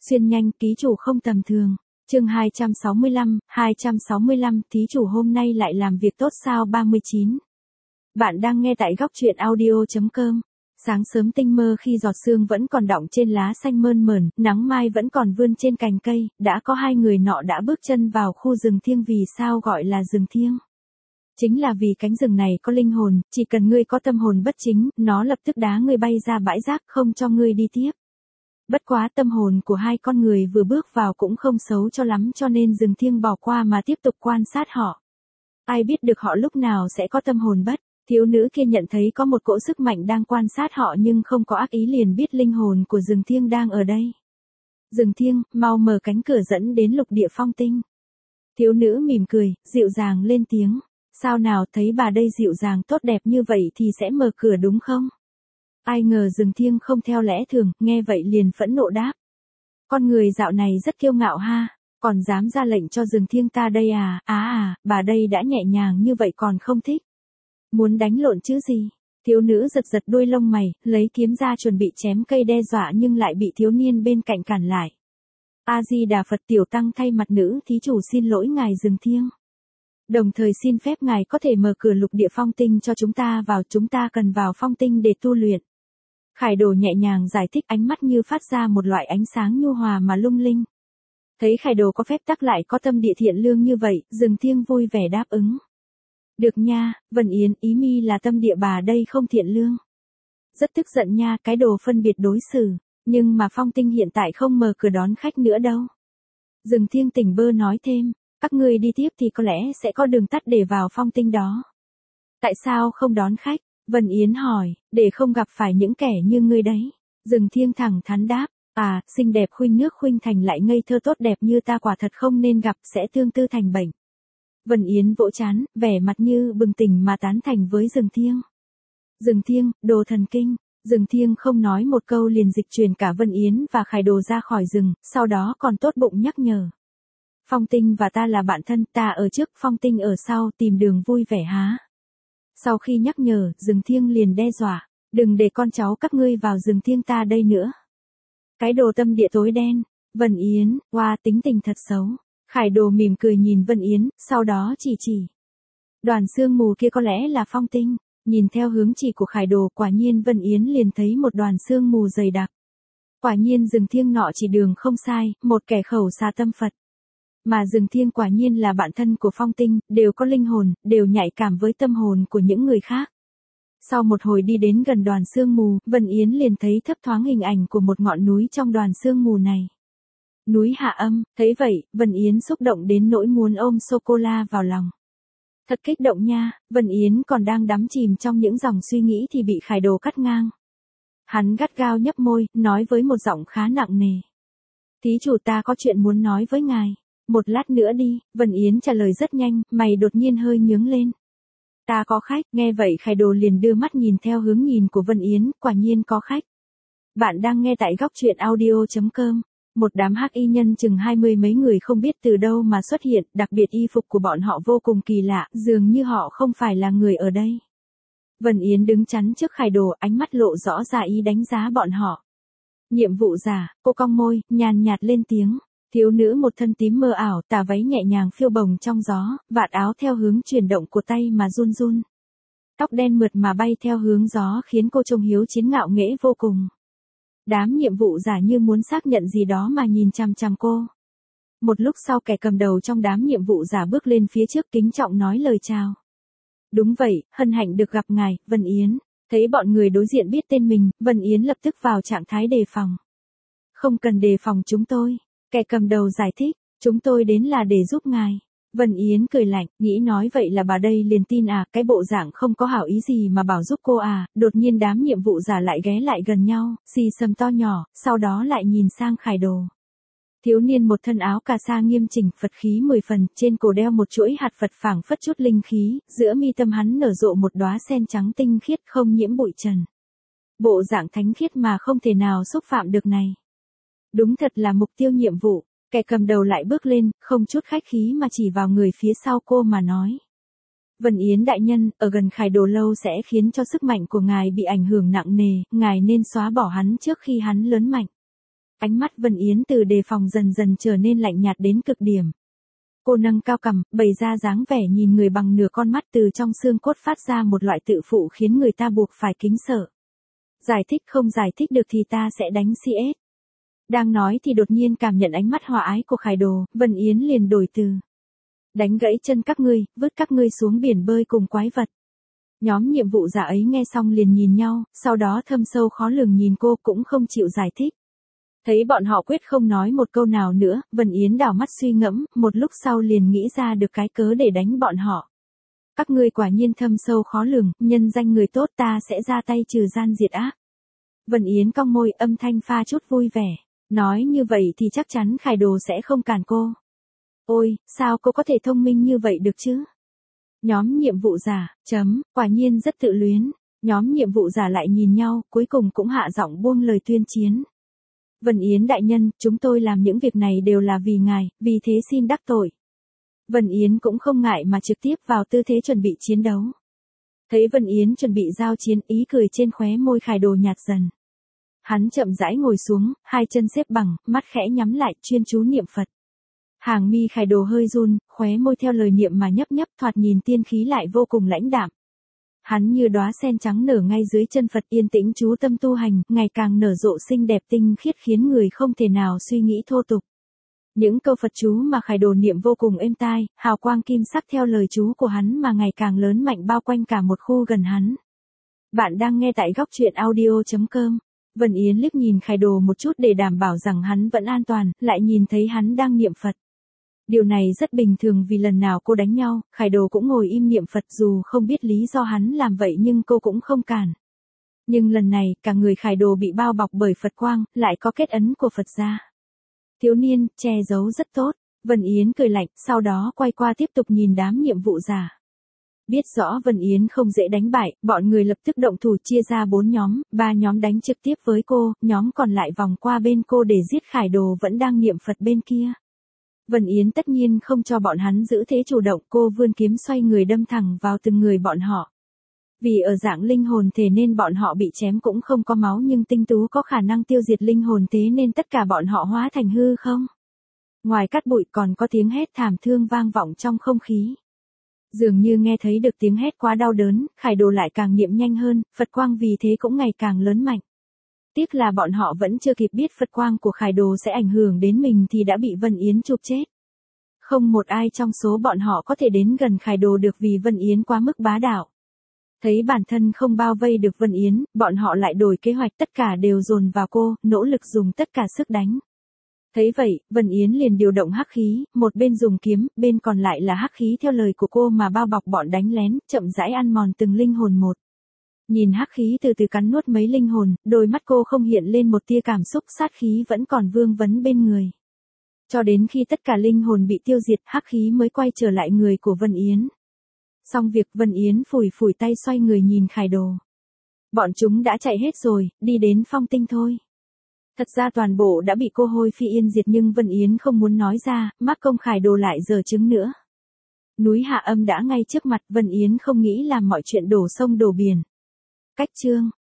Xuyên nhanh, ký chủ không tầm thường. Chương 265, thí chủ hôm nay lại làm việc tốt sao 39. Bạn đang nghe tại góc truyện audio.com. Sáng sớm tinh mơ khi giọt sương vẫn còn đọng trên lá xanh mơn mởn, nắng mai vẫn còn vươn trên cành cây, đã có hai người nọ đã bước chân vào khu rừng thiêng. Vì sao gọi là rừng thiêng? Chính là vì cánh rừng này có linh hồn, chỉ cần ngươi có tâm hồn bất chính, nó lập tức đá ngươi bay ra bãi rác không cho ngươi đi tiếp. Bất quá tâm hồn của hai con người vừa bước vào cũng không xấu cho lắm, cho nên rừng thiêng bỏ qua mà tiếp tục quan sát họ. Ai biết được họ lúc nào sẽ có tâm hồn bất. Thiếu nữ kia nhận thấy có một cỗ sức mạnh đang quan sát họ nhưng không có ác ý, liền biết linh hồn của rừng thiêng đang ở đây. Rừng thiêng, mau mở cánh cửa dẫn đến lục địa phong tinh. Thiếu nữ mỉm cười, dịu dàng lên tiếng. Sao nào, thấy bà đây dịu dàng tốt đẹp như vậy thì sẽ mở cửa đúng không? Ai ngờ rừng thiêng không theo lẽ thường, nghe vậy liền phẫn nộ đáp. Con người dạo này rất kiêu ngạo ha, còn dám ra lệnh cho rừng thiêng ta đây à? Bà đây đã nhẹ nhàng như vậy còn không thích. Muốn đánh lộn chứ gì? Thiếu nữ giật giật đuôi lông mày, lấy kiếm ra chuẩn bị chém cây đe dọa nhưng lại bị thiếu niên bên cạnh cản lại. A Di Đà Phật, tiểu tăng thay mặt nữ thí chủ xin lỗi ngài rừng thiêng. Đồng thời xin phép ngài có thể mở cửa lục địa phong tinh cho chúng ta vào, chúng ta cần vào phong tinh để tu luyện. Khải Đồ nhẹ nhàng giải thích, ánh mắt như phát ra một loại ánh sáng nhu hòa mà lung linh. Thấy Khải Đồ có phép tắc lại có tâm địa thiện lương như vậy, rừng thiêng vui vẻ đáp ứng. Được nha, Vân Yến, ý mi là tâm địa bà đây không thiện lương. Rất tức giận nha, cái đồ phân biệt đối xử, nhưng mà phong tinh hiện tại không mở cửa đón khách nữa đâu. Rừng thiêng tỉnh bơ nói thêm, các ngươi đi tiếp thì có lẽ sẽ có đường tắt để vào phong tinh đó. Tại sao không đón khách? Vân Yến hỏi, để không gặp phải những kẻ như ngươi đấy. Rừng thiêng thẳng thắn đáp, xinh đẹp khuynh nước khuynh thành lại ngây thơ tốt đẹp như ta quả thật không nên gặp, sẽ tương tư thành bệnh. Vân Yến vỗ trán, vẻ mặt như bừng tỉnh mà tán thành với rừng thiêng. Rừng thiêng, đồ thần kinh. Rừng thiêng không nói một câu liền dịch chuyển cả Vân Yến và Khải Đồ ra khỏi rừng, sau đó còn tốt bụng nhắc nhở. Phong tinh và ta là bạn thân, ta ở trước, phong tinh ở sau, tìm đường vui vẻ há. Sau khi nhắc nhở, rừng thiêng liền đe dọa, đừng để con cháu các ngươi vào rừng thiêng ta đây nữa. Cái đồ tâm địa tối đen. Vân Yến, tính tình thật xấu. Khải Đồ mỉm cười nhìn Vân Yến, sau đó chỉ. Đoàn sương mù kia có lẽ là phong tinh. Nhìn theo hướng chỉ của Khải Đồ, quả nhiên Vân Yến liền thấy một đoàn sương mù dày đặc. Quả nhiên rừng thiêng nọ chỉ đường không sai, một kẻ khẩu xà tâm Phật. Mà rừng thiêng quả nhiên là bạn thân của phong tinh, đều có linh hồn, đều nhạy cảm với tâm hồn của những người khác. Sau một hồi đi đến gần đoàn sương mù, Vân Yến liền thấy thấp thoáng hình ảnh của một ngọn núi trong đoàn sương mù này. Núi Hạ Âm. Thấy vậy, Vân Yến xúc động đến nỗi muốn ôm sô-cô-la vào lòng. Thật kích động nha. Vân Yến còn đang đắm chìm trong những dòng suy nghĩ thì bị Khải Đồ cắt ngang. Hắn gắt gao nhấp môi, nói với một giọng khá nặng nề. Thí chủ, ta có chuyện muốn nói với ngài. Một lát nữa đi. Vân Yến trả lời rất nhanh, mày đột nhiên hơi nhướng lên. Ta có khách. Nghe vậy Khải Đồ liền đưa mắt nhìn theo hướng nhìn của Vân Yến, quả nhiên có khách. Bạn đang nghe tại góc truyện audio.com. Một đám hắc y nhân chừng 20 mấy người không biết từ đâu mà xuất hiện, đặc biệt y phục của bọn họ vô cùng kỳ lạ, dường như họ không phải là người ở đây. Vân Yến đứng chắn trước Khải Đồ, ánh mắt lộ rõ ra ý đánh giá bọn họ. Nhiệm vụ giả. Cô cong môi, nhàn nhạt lên tiếng. Thiếu nữ một thân tím mơ ảo, tà váy nhẹ nhàng phiêu bồng trong gió, vạt áo theo hướng chuyển động của tay mà run run. Tóc đen mượt mà bay theo hướng gió khiến cô trông hiếu chiến ngạo nghễ vô cùng. Đám nhiệm vụ giả như muốn xác nhận gì đó mà nhìn chằm chằm cô. Một lúc sau kẻ cầm đầu trong đám nhiệm vụ giả bước lên phía trước kính trọng nói lời chào. Đúng vậy, hân hạnh được gặp ngài, Vân Yến. Thấy bọn người đối diện biết tên mình, Vân Yến lập tức vào trạng thái đề phòng. Không cần đề phòng chúng tôi. Kẻ cầm đầu giải thích, chúng tôi đến là để giúp ngài. Vân Yến cười lạnh, nghĩ nói vậy là bà đây liền tin cái bộ dạng không có hảo ý gì mà bảo giúp cô đột nhiên đám nhiệm vụ giả lại ghé lại gần nhau, xì xầm to nhỏ, sau đó lại nhìn sang Khải Đồ. Thiếu niên một thân áo cà sa nghiêm chỉnh, Phật khí 10 phần, trên cổ đeo một chuỗi hạt Phật phảng phất chút linh khí, giữa mi tâm hắn nở rộ một đóa sen trắng tinh khiết không nhiễm bụi trần. Bộ dạng thánh khiết mà không thể nào xúc phạm được này. Đúng thật là mục tiêu nhiệm vụ. Kẻ cầm đầu lại bước lên, không chút khách khí mà chỉ vào người phía sau cô mà nói. Vân Yến đại nhân, ở gần Khải Đồ lâu sẽ khiến cho sức mạnh của ngài bị ảnh hưởng nặng nề, ngài nên xóa bỏ hắn trước khi hắn lớn mạnh. Ánh mắt Vân Yến từ đề phòng dần dần trở nên lạnh nhạt đến cực điểm. Cô nâng cao cằm, bày ra dáng vẻ nhìn người bằng nửa con mắt, từ trong xương cốt phát ra một loại tự phụ khiến người ta buộc phải kính sợ. Giải thích không giải thích được thì ta sẽ đánh CS. Đang nói thì đột nhiên cảm nhận ánh mắt hòa ái của Khải Đồ, Vân Yến liền đổi từ. Đánh gãy chân các ngươi, vứt các ngươi xuống biển bơi cùng quái vật. Nhóm nhiệm vụ giả ấy nghe xong liền nhìn nhau, sau đó thâm sâu khó lường nhìn cô cũng không chịu giải thích. Thấy bọn họ quyết không nói một câu nào nữa, Vân Yến đảo mắt suy ngẫm, một lúc sau liền nghĩ ra được cái cớ để đánh bọn họ. Các ngươi quả nhiên thâm sâu khó lường, nhân danh người tốt ta sẽ ra tay trừ gian diệt ác. Vân Yến cong môi, âm thanh pha chút vui vẻ. Nói như vậy thì chắc chắn Khải Đồ sẽ không cản cô. Ôi, sao cô có thể thông minh như vậy được chứ? Nhóm nhiệm vụ giả, quả nhiên rất tự luyến. Nhóm nhiệm vụ giả lại nhìn nhau, cuối cùng cũng hạ giọng buông lời tuyên chiến. Vân Yến đại nhân, chúng tôi làm những việc này đều là vì ngài, vì thế xin đắc tội. Vân Yến cũng không ngại mà trực tiếp vào tư thế chuẩn bị chiến đấu. Thấy Vân Yến chuẩn bị giao chiến, ý cười trên khóe môi Khải Đồ nhạt dần. Hắn chậm rãi ngồi xuống, hai chân xếp bằng, mắt khẽ nhắm lại, chuyên chú niệm Phật. Hàng mi Khải Đồ hơi run, khóe môi theo lời niệm mà nhấp nhấp, thoạt nhìn tiên khí lại vô cùng lãnh đạm. Hắn như đóa sen trắng nở ngay dưới chân Phật, yên tĩnh chú tâm tu hành, ngày càng nở rộ xinh đẹp tinh khiết khiến người không thể nào suy nghĩ thô tục. Những câu Phật chú mà Khải Đồ niệm vô cùng êm tai, hào quang kim sắc theo lời chú của hắn mà ngày càng lớn mạnh bao quanh cả một khu gần hắn. Bạn đang nghe tại góc truyện audio.com. Vân Yến liếc nhìn Khải Đồ một chút để đảm bảo rằng hắn vẫn an toàn, lại nhìn thấy hắn đang niệm Phật. Điều này rất bình thường vì lần nào cô đánh nhau, Khải Đồ cũng ngồi im niệm Phật, dù không biết lý do hắn làm vậy nhưng cô cũng không cản. Nhưng lần này, cả người Khải Đồ bị bao bọc bởi Phật quang, lại có kết ấn của Phật gia. Thiếu niên, che giấu rất tốt. Vân Yến cười lạnh, sau đó quay qua tiếp tục nhìn đám nhiệm vụ giả. Biết rõ Vân Yến không dễ đánh bại, bọn người lập tức động thủ chia ra 4 nhóm, 3 nhóm đánh trực tiếp với cô, nhóm còn lại vòng qua bên cô để giết Khải Đồ vẫn đang niệm Phật bên kia. Vân Yến tất nhiên không cho bọn hắn giữ thế chủ động, cô vươn kiếm xoay người đâm thẳng vào từng người bọn họ. Vì ở dạng linh hồn thể nên bọn họ bị chém cũng không có máu, nhưng tinh tú có khả năng tiêu diệt linh hồn thế nên tất cả bọn họ hóa thành hư không. Ngoài cát bụi còn có tiếng hét thảm thương vang vọng trong không khí. Dường như nghe thấy được tiếng hét quá đau đớn, Khải Đồ lại càng niệm nhanh hơn, Phật quang vì thế cũng ngày càng lớn mạnh. Tiếc là bọn họ vẫn chưa kịp biết Phật quang của Khải Đồ sẽ ảnh hưởng đến mình thì đã bị Vân Yến chụp chết. Không một ai trong số bọn họ có thể đến gần Khải Đồ được vì Vân Yến quá mức bá đạo. Thấy bản thân không bao vây được Vân Yến, bọn họ lại đổi kế hoạch, tất cả đều dồn vào cô, nỗ lực dùng tất cả sức đánh. Thấy vậy, Vân Yến liền điều động hắc khí, một bên dùng kiếm, bên còn lại là hắc khí theo lời của cô mà bao bọc bọn đánh lén, chậm rãi ăn mòn từng linh hồn một. Nhìn hắc khí từ từ cắn nuốt mấy linh hồn, đôi mắt cô không hiện lên một tia cảm xúc, sát khí vẫn còn vương vấn bên người. Cho đến khi tất cả linh hồn bị tiêu diệt, hắc khí mới quay trở lại người của Vân Yến. Xong việc, Vân Yến phủi phủi tay xoay người nhìn Khải Đồ. Bọn chúng đã chạy hết rồi, đi đến Phong Tinh thôi. Thật ra toàn bộ đã bị cô Hôi Phi Yên diệt nhưng Vân Yến không muốn nói ra, mắc công Khải Đồ lại giở trứng nữa. Núi Hạ Âm đã ngay trước mặt, Vân Yến không nghĩ làm mọi chuyện đổ sông đổ biển. Cách chương